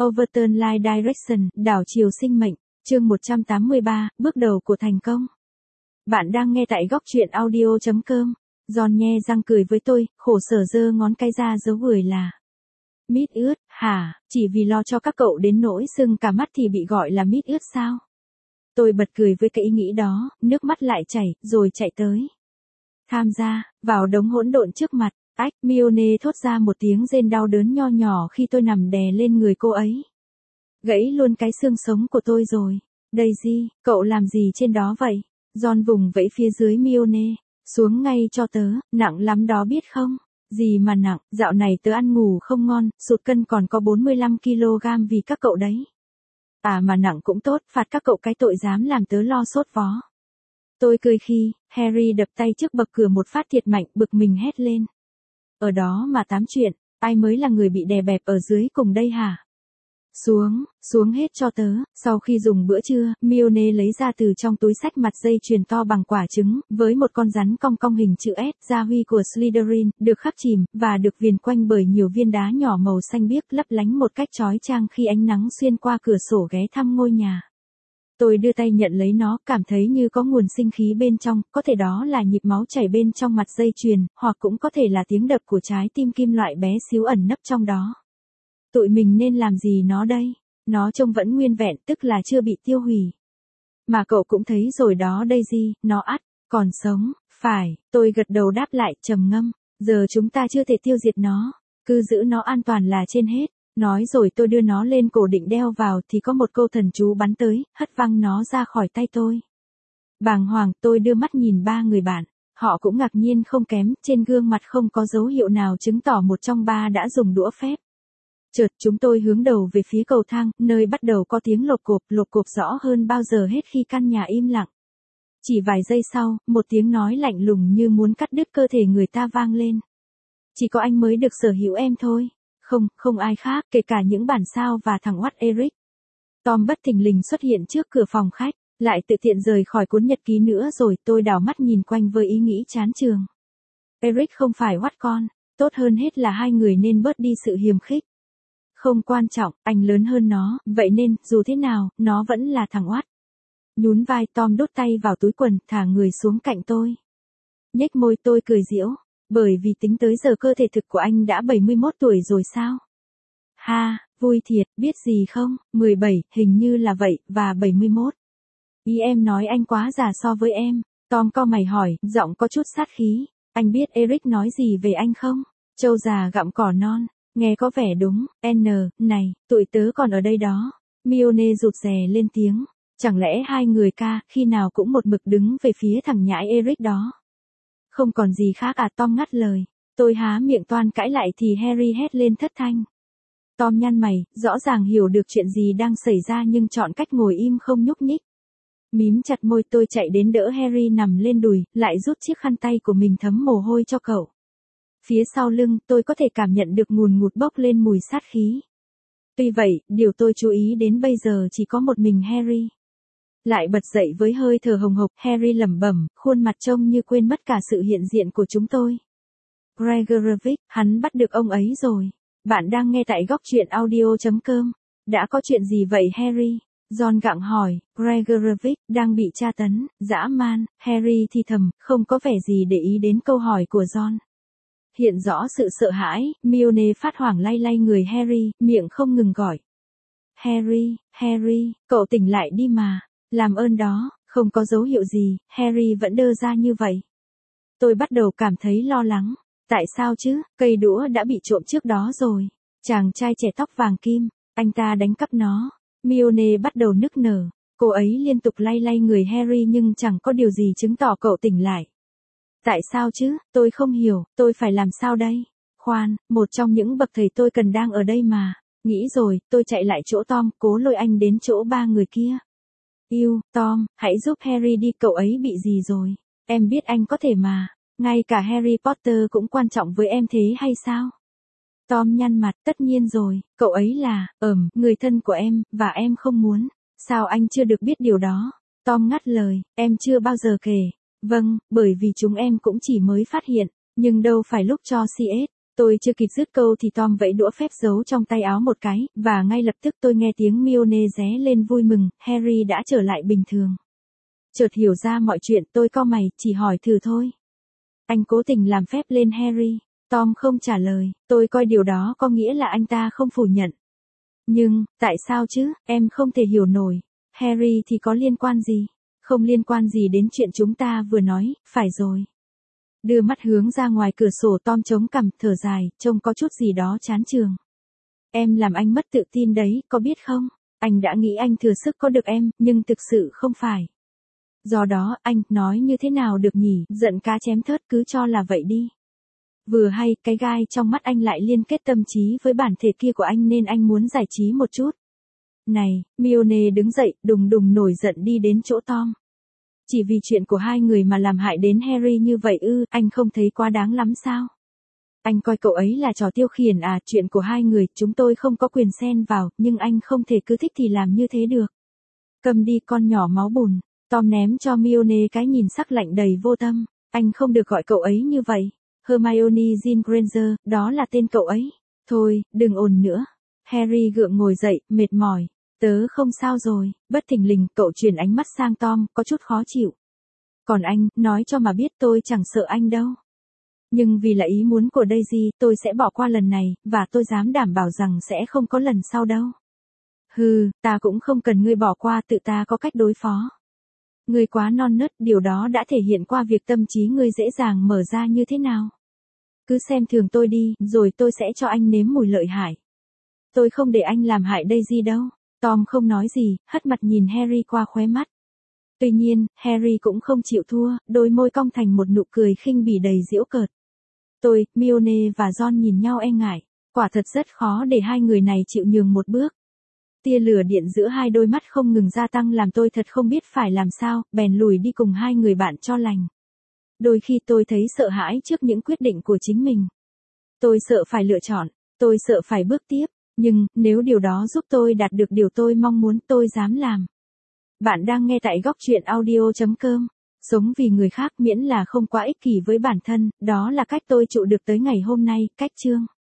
Overturn Life Direction, đảo chiều sinh mệnh, chương 183, bước đầu của thành công. Bạn đang nghe tại góc truyện audio.com. John nhe răng cười với tôi, khổ sở giơ ngón cái ra dấu cười là. Mít ướt, hả, chỉ vì lo cho các cậu đến nỗi sưng cả mắt thì bị gọi là mít ướt sao? Tôi bật cười với cái ý nghĩ đó, nước mắt lại chảy, rồi chạy tới. Tham gia, vào đống hỗn độn trước mặt. Ách, Mione thốt ra một tiếng rên đau đớn nho nhỏ khi tôi nằm đè lên người cô ấy. Gãy luôn cái xương sống của tôi rồi. Daisy, cậu làm gì trên đó vậy? John vùng vẫy phía dưới Mione. Xuống ngay cho tớ, nặng lắm đó biết không? Gì mà nặng, dạo này tớ ăn ngủ không ngon, sụt cân còn có 45 kg vì các cậu đấy. À mà nặng cũng tốt, phạt các cậu cái tội dám làm tớ lo sốt vó. Tôi cười khi, Harry đập tay trước bậc cửa một phát thiệt mạnh, bực mình hét lên. Ở đó mà tám chuyện, ai mới là người bị đè bẹp ở dưới cùng đây hả? Xuống hết cho tớ. Sau khi dùng bữa trưa, Mione lấy ra từ trong túi xách mặt dây chuyền to bằng quả trứng, với một con rắn cong cong hình chữ S, gia huy của Slytherin, được khắc chìm, và được viền quanh bởi nhiều viên đá nhỏ màu xanh biếc lấp lánh một cách chói chang khi ánh nắng xuyên qua cửa sổ ghé thăm ngôi nhà. Tôi đưa tay nhận lấy nó, cảm thấy như có nguồn sinh khí bên trong, có thể đó là nhịp máu chảy bên trong mặt dây chuyền, hoặc cũng có thể là tiếng đập của trái tim kim loại bé xíu ẩn nấp trong đó. Tụi mình nên làm gì nó đây? Nó trông vẫn nguyên vẹn, tức là chưa bị tiêu hủy. Mà cậu cũng thấy rồi đó Daisy, nó còn sống, phải, tôi gật đầu đáp lại trầm ngâm. Giờ chúng ta chưa thể tiêu diệt nó, cứ giữ nó an toàn là trên hết. Nói rồi tôi đưa nó lên cổ định đeo vào thì có một câu thần chú bắn tới, hất văng nó ra khỏi tay tôi. Bàng hoàng, tôi đưa mắt nhìn ba người bạn. Họ cũng ngạc nhiên không kém, trên gương mặt không có dấu hiệu nào chứng tỏ một trong ba đã dùng đũa phép. Chợt chúng tôi hướng đầu về phía cầu thang, nơi bắt đầu có tiếng lộp cộp rõ hơn bao giờ hết khi căn nhà im lặng. Chỉ vài giây sau, một tiếng nói lạnh lùng như muốn cắt đứt cơ thể người ta vang lên. Chỉ có anh mới được sở hữu em thôi. Không ai khác, kể cả những bản sao và thằng oắt Eric. Tom bất thình lình xuất hiện trước cửa phòng khách, lại tự tiện rời khỏi cuốn nhật ký nữa rồi. Tôi đảo mắt nhìn quanh với ý nghĩ chán chường. Eric không phải oắt con, tốt hơn hết là hai người nên bớt đi sự hiềm khích. Không quan trọng, anh lớn hơn nó, vậy nên, dù thế nào, nó vẫn là thằng oắt. Nhún vai, Tom đút tay vào túi quần, thả người xuống cạnh tôi. Nhếch môi, tôi cười giễu. Bởi vì tính tới giờ cơ thể thực của anh đã 71 tuổi rồi sao? Ha, vui thiệt, biết gì không, 17, hình như là vậy, và 71. Ý em nói anh quá già so với em. Tom cau mày hỏi, giọng có chút sát khí. Anh biết Eric nói gì về anh không? Trâu già gặm cỏ non. Nghe có vẻ đúng, này, tụi tớ còn ở đây đó. Mione rụt rè lên tiếng. Chẳng lẽ hai người khi nào cũng một mực đứng về phía thằng nhãi Eric đó? Không còn gì khác à? Tom ngắt lời. Tôi há miệng toan cãi lại thì Harry hét lên thất thanh. Tom nhăn mày, rõ ràng hiểu được chuyện gì đang xảy ra nhưng chọn cách ngồi im không nhúc nhích. Mím chặt môi, tôi chạy đến đỡ Harry nằm lên đùi, lại rút chiếc khăn tay của mình thấm mồ hôi cho cậu. Phía sau lưng, tôi có thể cảm nhận được ngùn ngụt bốc lên mùi sát khí. Tuy vậy, điều tôi chú ý đến bây giờ chỉ có một mình Harry. Lại bật dậy với hơi thở hồng hộc, Harry lẩm bẩm, khuôn mặt trông như quên mất cả sự hiện diện của chúng tôi. Gregorovic, hắn bắt được ông ấy rồi. Bạn đang nghe tại góc truyện audio.com. Đã có chuyện gì vậy Harry? John gặng hỏi. Gregorovic đang bị tra tấn, dã man. Harry thì thầm, không có vẻ gì để ý đến câu hỏi của John. Hiện rõ sự sợ hãi, Mione phát hoảng lay lay người Harry, miệng không ngừng gọi. Harry, cậu tỉnh lại đi mà. Làm ơn đó, không có dấu hiệu gì, Harry vẫn đơ ra như vậy. Tôi bắt đầu cảm thấy lo lắng. Tại sao chứ, cây đũa đã bị trộm trước đó rồi. Chàng trai trẻ tóc vàng kim, anh ta đánh cắp nó. Mione bắt đầu nức nở. Cô ấy liên tục lay lay người Harry nhưng chẳng có điều gì chứng tỏ cậu tỉnh lại. Tại sao chứ, tôi không hiểu, tôi phải làm sao đây? Khoan, một trong những bậc thầy tôi cần đang ở đây mà. Nghĩ rồi, tôi chạy lại chỗ Tom, cố lôi anh đến chỗ ba người kia. Tom, hãy giúp Harry đi, cậu ấy bị gì rồi? Em biết anh có thể mà. Ngay cả Harry Potter cũng quan trọng với em thế hay sao? Tom nhăn mặt, tất nhiên rồi, cậu ấy là, người thân của em, và em không muốn. Sao anh chưa được biết điều đó? Tom ngắt lời, em chưa bao giờ kể. Vâng, bởi vì chúng em cũng chỉ mới phát hiện, nhưng đâu phải lúc cho CS. Tôi chưa kịp dứt câu thì Tom vẫy đũa phép giấu trong tay áo một cái, và ngay lập tức tôi nghe tiếng Mione ré lên vui mừng, Harry đã trở lại bình thường. Chợt hiểu ra mọi chuyện, tôi cau mày, chỉ hỏi thử thôi. Anh cố tình làm phép lên Harry. Tom không trả lời, tôi coi điều đó có nghĩa là anh ta không phủ nhận. Nhưng, tại sao chứ, em không thể hiểu nổi. Harry thì có liên quan gì? Không liên quan gì đến chuyện chúng ta vừa nói, phải rồi. Đưa mắt hướng ra ngoài cửa sổ, Tom chống cằm, thở dài, trông có chút gì đó chán chường. Em làm anh mất tự tin đấy, có biết không? Anh đã nghĩ anh thừa sức có được em, nhưng thực sự không phải. Do đó, anh, nói như thế nào được nhỉ, giận cá chém thớt, cứ cho là vậy đi. Vừa hay, cái gai trong mắt anh lại liên kết tâm trí với bản thể kia của anh nên anh muốn giải trí một chút. Này, Mione đứng dậy, đùng đùng nổi giận đi đến chỗ Tom. Chỉ vì chuyện của hai người mà làm hại đến Harry như vậy ư, anh không thấy quá đáng lắm sao? Anh coi cậu ấy là trò tiêu khiển à, chuyện của hai người, chúng tôi không có quyền xen vào, nhưng anh không thể cứ thích thì làm như thế được. Cầm đi con nhỏ máu bùn, Tom ném cho Mione cái nhìn sắc lạnh đầy vô tâm, anh không được gọi cậu ấy như vậy. Hermione Granger, đó là tên cậu ấy. Thôi, đừng ồn nữa. Harry gượng ngồi dậy, mệt mỏi. Tớ không sao rồi, bất thình lình, cậu chuyển ánh mắt sang Tom, có chút khó chịu. Còn anh, nói cho mà biết tôi chẳng sợ anh đâu. Nhưng vì là ý muốn của Daisy, tôi sẽ bỏ qua lần này, và tôi dám đảm bảo rằng sẽ không có lần sau đâu. Hừ, ta cũng không cần ngươi bỏ qua, tự ta có cách đối phó. Ngươi quá non nớt, điều đó đã thể hiện qua việc tâm trí ngươi dễ dàng mở ra như thế nào. Cứ xem thường tôi đi, rồi tôi sẽ cho anh nếm mùi lợi hại. Tôi không để anh làm hại Daisy đâu. Tom không nói gì, hất mặt nhìn Harry qua khóe mắt. Tuy nhiên, Harry cũng không chịu thua, đôi môi cong thành một nụ cười khinh bỉ đầy giễu cợt. Tôi, Mione và John nhìn nhau e ngại. Quả thật rất khó để hai người này chịu nhường một bước. Tia lửa điện giữa hai đôi mắt không ngừng gia tăng làm tôi thật không biết phải làm sao, bèn lùi đi cùng hai người bạn cho lành. Đôi khi tôi thấy sợ hãi trước những quyết định của chính mình. Tôi sợ phải lựa chọn, tôi sợ phải bước tiếp, nhưng nếu điều đó giúp tôi đạt được điều tôi mong muốn, tôi dám làm. Bạn đang nghe tại góc truyện audio.com. Sống vì người khác miễn là không quá ích kỷ với bản thân, đó là cách tôi trụ được tới ngày hôm nay. Cách chương